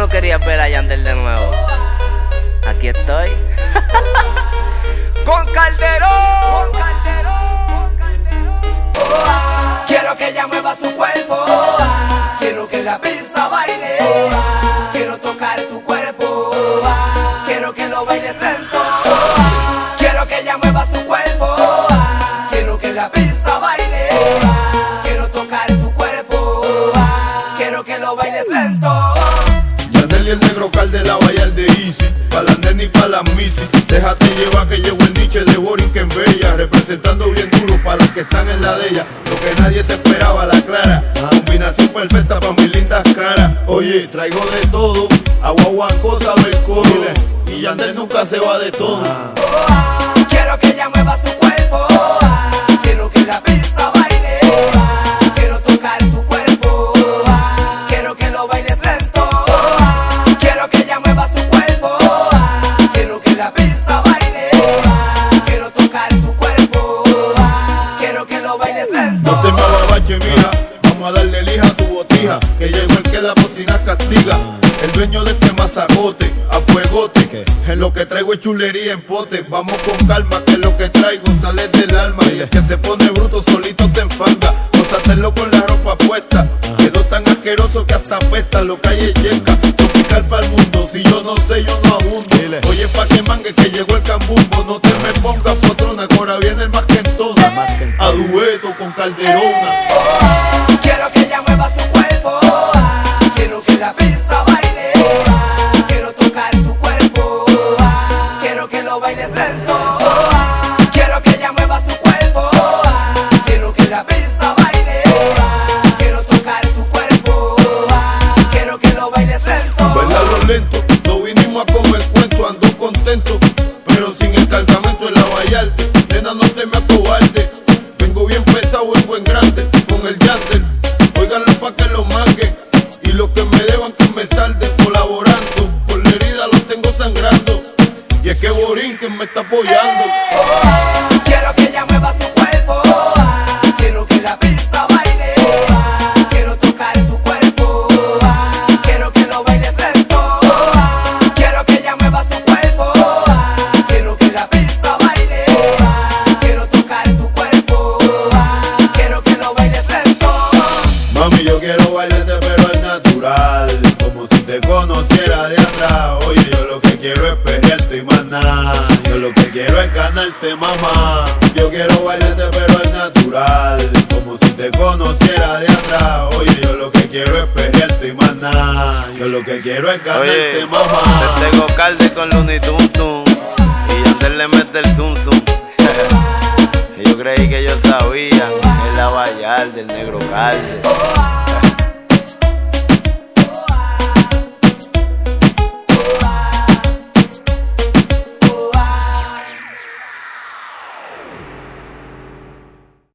no querías ver a Yandel de nuevo? Aquí estoy. Con Calderón. Quiero que ella mueva su cuerpo. Quiero que la pista baile. Quiero tocar tu cuerpo. Quiero que lo bailes lento. Quiero que ella mueva su cuerpo. Quiero que la pista baile. Quiero tocar tu cuerpo. Quiero que lo bailes lento. Yandel y el negro Calde, la Bayal de Easy, pa' la nena y pa' la misi. Déjate llevar que llegó el niche de Borinquen Bella, representando bien duro pa' los que están en la de ella. Lo que nadie se esperaba, la clara, combinación perfecta pa' mis lindas caras. Oye, traigo de todo, agua cosa del coro, y Yandel nunca se va de todo. Quiero que ella mueva su cuerpo. Quiero que la pista baile. Quiero tocar tu cuerpo. Quiero que lo bailes lento. Quiero que ella mueva su cuerpo. Quiero que la pista baile. Quiero tocar tu cuerpo. Quiero que lo bailes lento. No te me ababache, mija, vamos a darle lija a tu botija, que llegó el que la bocina castiga. El dueño de este mazacote, a fuegote, en lo que traigo es chulería en pote. Vamos con calma, que lo que traigo sale del alma. Y el que se pone bruto solito se enfanga. Gózatelo con la ropa puesta, quedó tan asqueroso que hasta apesta. Lo que hay es yeca, tropical pa'l mundo. Si yo no sé, yo no abundo. Oye, pa' que mangue que llegó el cambumbo. No te me pongas potrona, que ahora viene el más quentona. A dueto con Calderona. Quiero que ella mueva su cuerpo. Quiero que la pista baile. Quiero tocar tu cuerpo. Quiero que lo bailes lento. Quiero que ella mueva su cuerpo. Quiero que la pista baile. Quiero tocar tu cuerpo. Quiero que lo bailes lento. Bailalo lento, no vinimos a comer cuento, ando contento, pero sin el cargamento en la Bayal. Nena, no te me acobarde, vengo bien pesado, vengo en grande, con el Yandel. Óiganlo pa' que lo manguen, y lo que me deban que me salden, colaborando, por la herida los tengo sangrando, y es que Borinquen me está apoyando. Quiero que ella mueva su cuerpo. Quiero que la pista baile. Quiero tocar tu cuerpo. Quiero que lo bailes lento. Quiero que ella mueva su cuerpo. Quiero que la pista baile. Quiero tocar tu cuerpo. Quiero que lo bailes lento. Mami, yo quiero bailarte pero al natural, como si te conociera de atrás. Oye, yo lo que quiero es perrearte y más nada. Yo lo que quiero es ganarte, mamá. Yo quiero bailarte pero al natural, como si te conociera de atrás. Oye, yo lo que quiero es perrearte y más nada. Yo lo que quiero es ganarte, Oye, mamá. te tengo Calde con Looney Tum Tum y Yandel le mete el Tum Tum. Yo creí que yo sabía, es la Bayal del negro Calde.